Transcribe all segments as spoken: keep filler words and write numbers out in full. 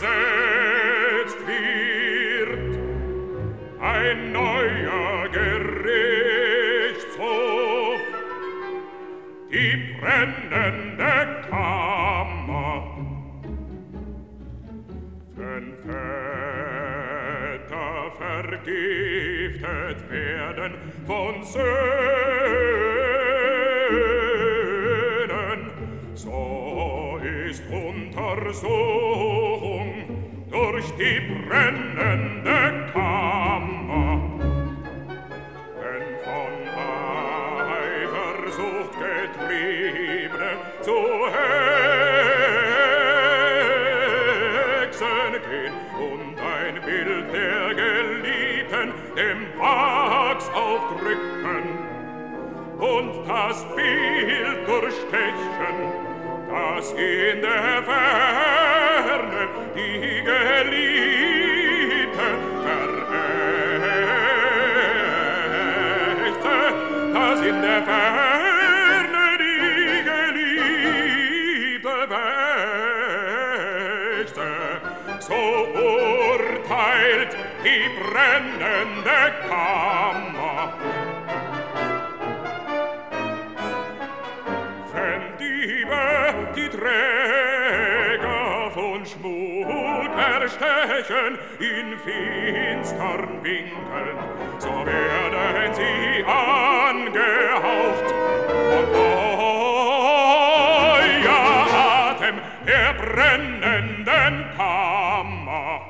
gesetzt wird, ein neuer Gerichtshof, die brennende Kammer. Wenn Väter vergiftet werden von Söhnen, so ist Untersuchung durch die brennende Kammer. Wenn von Eifersucht Getriebene zu Hexen gehen und ein Bild der Geliebten dem Wachs aufdrücken und das Bild durchstechen, das in der Ferne die Geliebte verächte, das in der Ferne die Geliebte verächte, so urteilt die brennende Kammer. Die Träger von Schmuck erstechen in finstern Winkeln, so werden sie angehaucht von Feueratem der brennenden Kammer.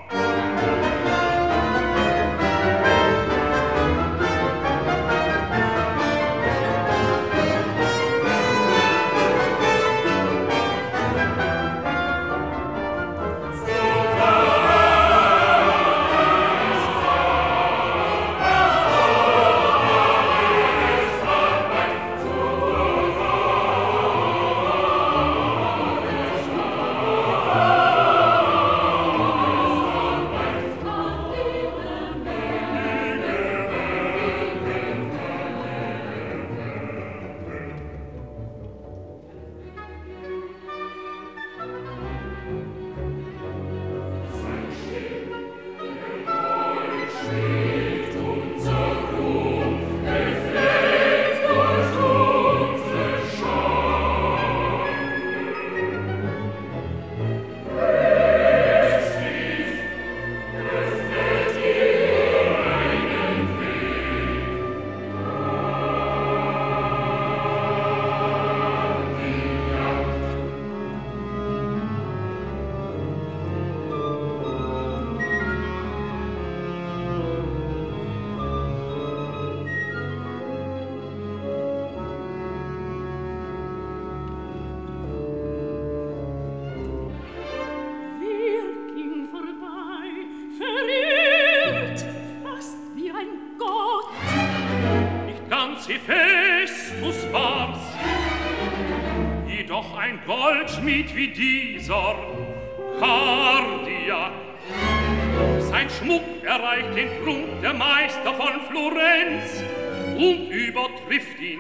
Goldschmied wie dieser Kardiak. Sein Schmuck erreicht den Prunk der Meister von Florenz und übertrifft ihn.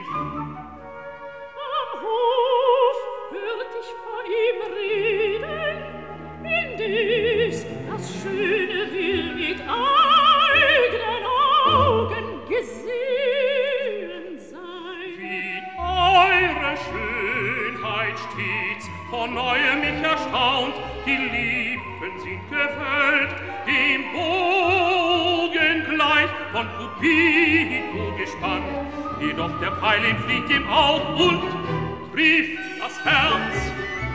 Am Hof hört ich vor ihm reden, indes das Schöne will mit eigenen Augen gesehen sein. Wie eure Schönheit stets von neuem mich erstaunt, die Lippen sind gefüllt, dem Bogen gleich von Cupido gespannt. Jedoch der Pfeil entflieht dem Aug und trifft das Herz.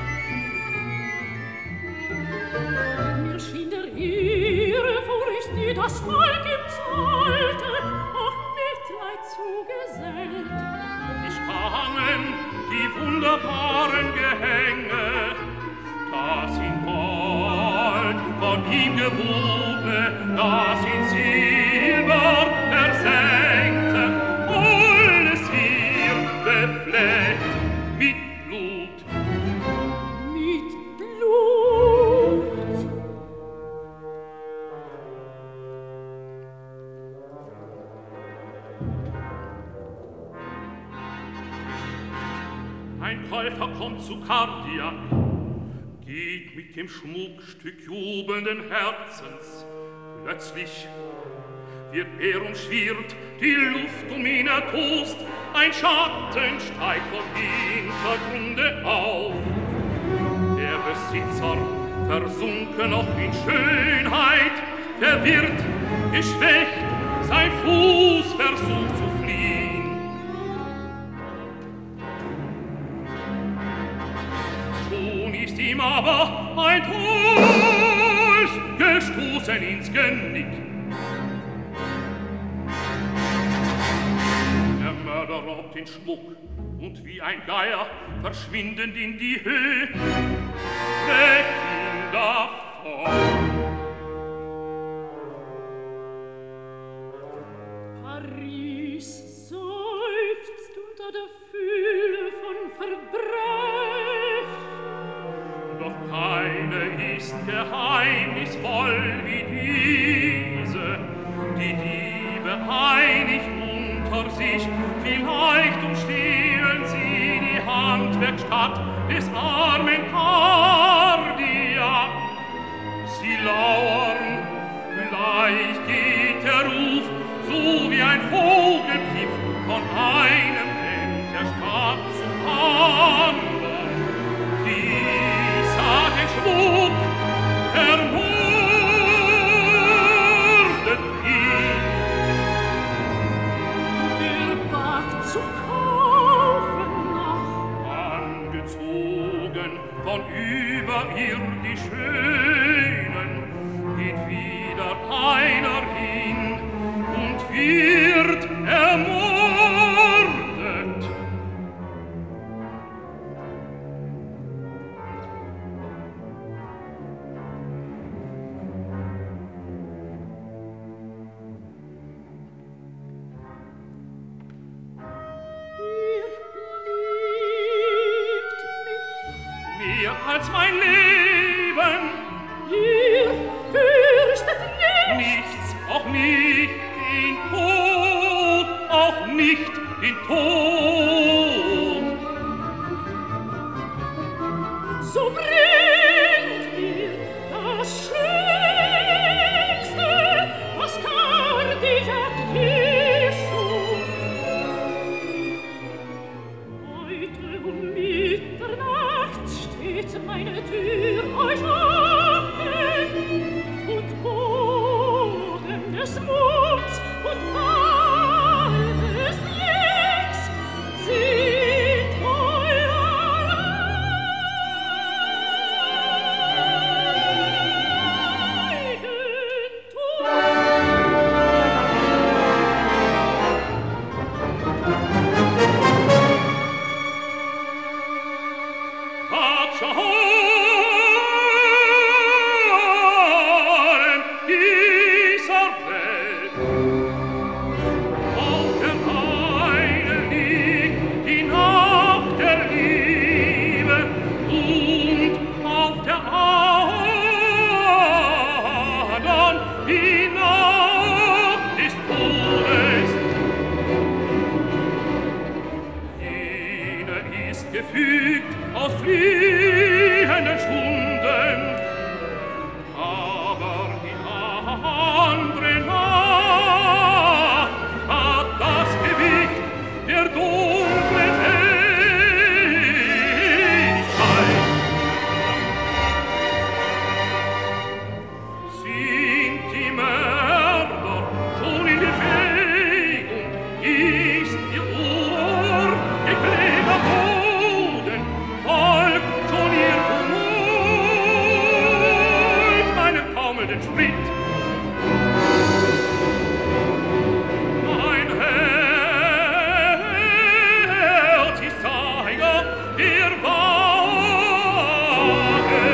Mir schien der Ehre Furcht, die das Volk ihm zahlte, auf Mitleid zugesellt. Die Spangen, die wunderbaren Gehänge, das in Gold von ihm gewoben, das in Silber versenkte, alles wird befleckt mit Blut. Mit Blut. Ein Käufer kommt zu Kardiak, flieht mit dem Schmuckstück jubelnden Herzens. Plötzlich wird er umschwirrt, die Luft um ihn ertost, ein Schatten steigt vom Hintergrunde auf. Der Besitzer, versunken noch in Schönheit, verwirrt, geschwächt, sein Fuß versucht zu fliehen. Schon ist ihm aber ein Dolch gestoßen ins Genick. Der Mörder raubt den Schmuck und wie ein Geier verschwindend in die Höhe trägt ihn davon. Paris seufzt unter der Fülle von Verbrechen. Doch keine ist geheimnisvoll wie diese, die Diebe einig unter sich, vielleicht umstehen sie die Handwerkstatt des armen Kardiak. Sie lauern, gleich geht der Ruf, so wie ein Vogelpfiff von einem Ende der Stadt zum anderen. Dieser den Schmuck ermordet ihn. Er wagt zu kaufen noch, Angezogen von überirdisch Schönen, geht wieder einer hin und wird ermordet. Mehr als mein Leben, ihr fürchtet nichts. nichts, auch nicht den Tod, auch nicht den Tod. So bringt ihr das Schönste, was Kardiak je schuf. Heute um Mitternacht steht meine Tür euch offen, und Bogen des Monds und Wall des Blicks sind euer Abscharen dieser Welt. Auf der einen liegt die Nacht der Liebe und auf der anderen die Nacht des Todes. Jene ist gefügt aus fliehenden Stunden, aber die andere Nacht hat das Gewicht der dunklen Ewigkeit. Sind die Mörder schon in Bewegung, ist ihr Ohr geklebter Boden, folgt schon ihr Tumult meinem taumelnden Sprit. Mein Herz ist Zeiger der Waage.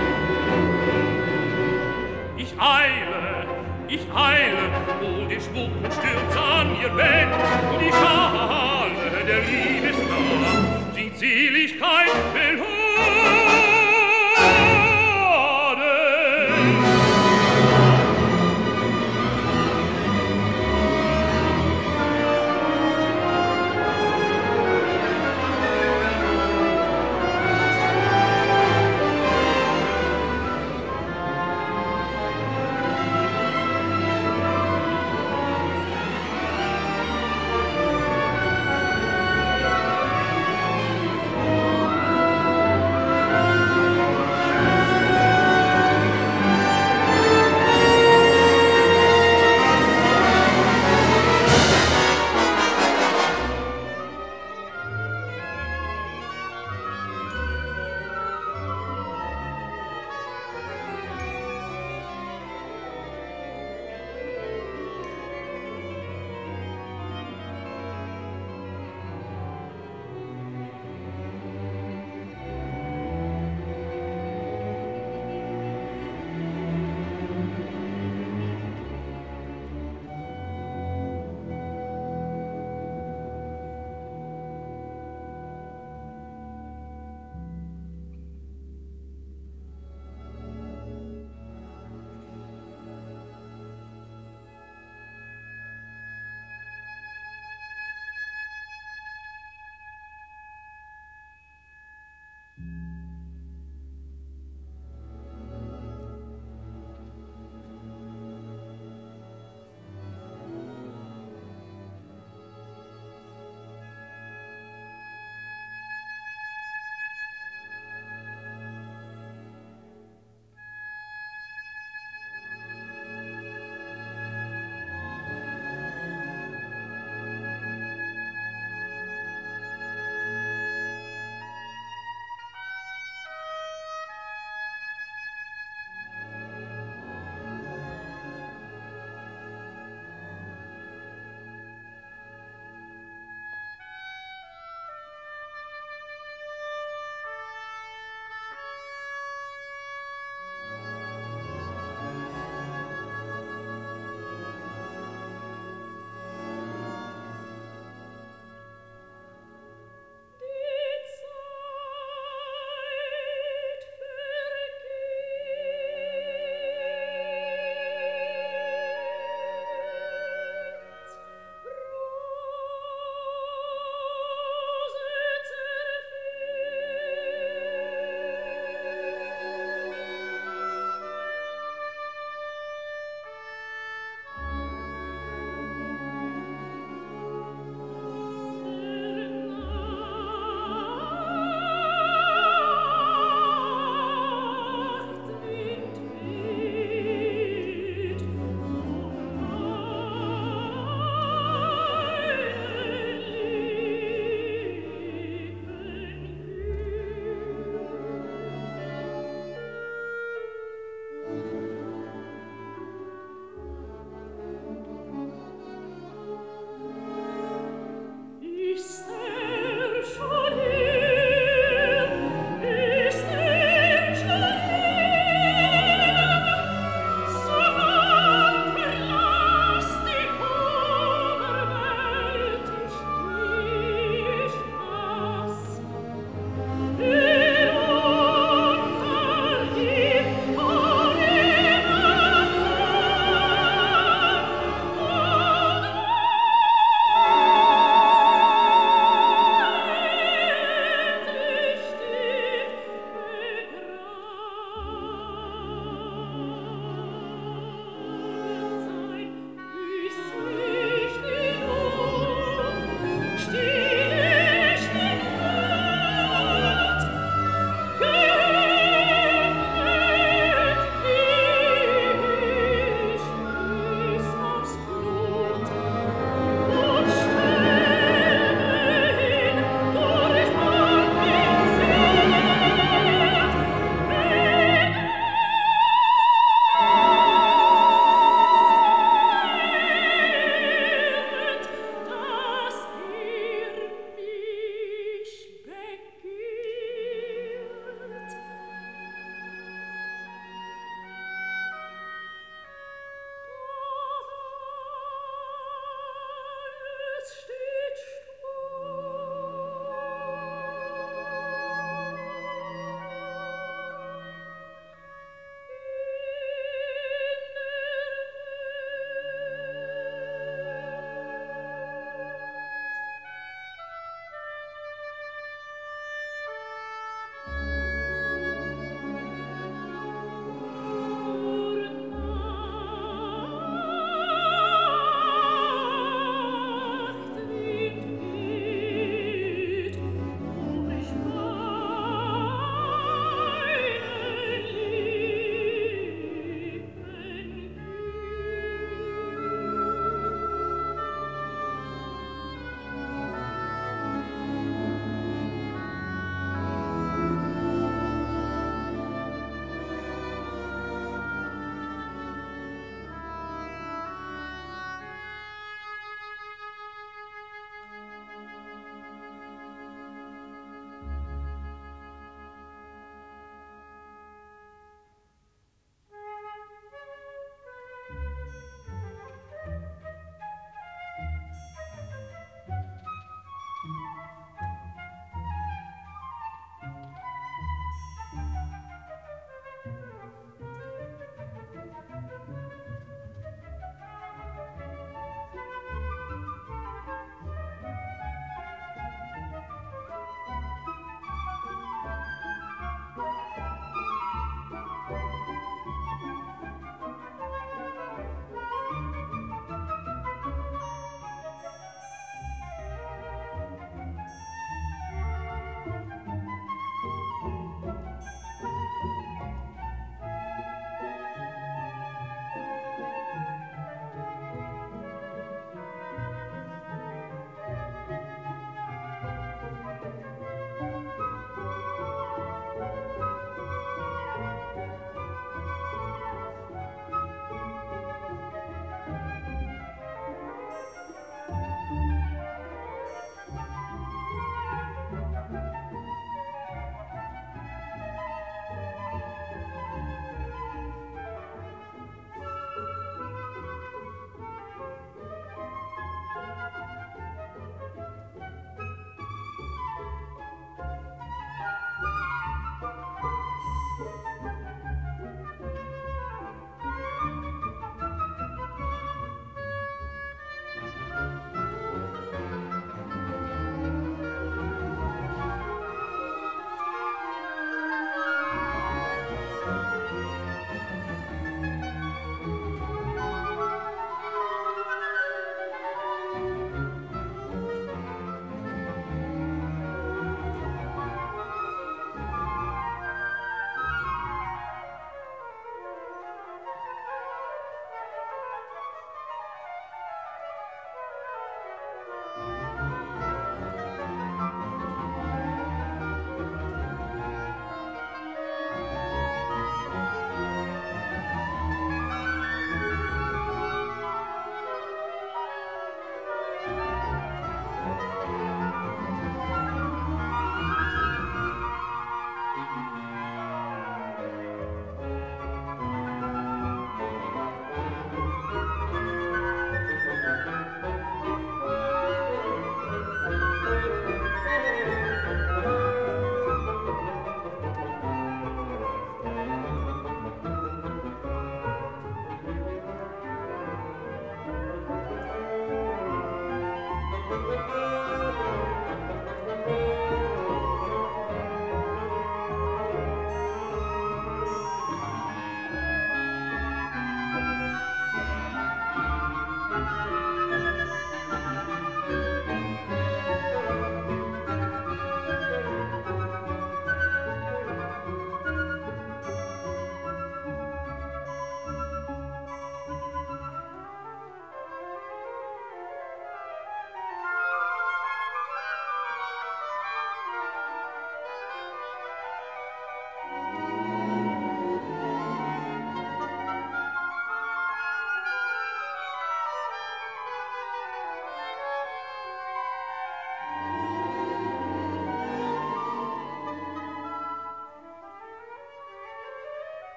Ich eile, ich eile, hol den Schmuck und stürz an ihr Bett, und die Schale der Liebesnacht singt selig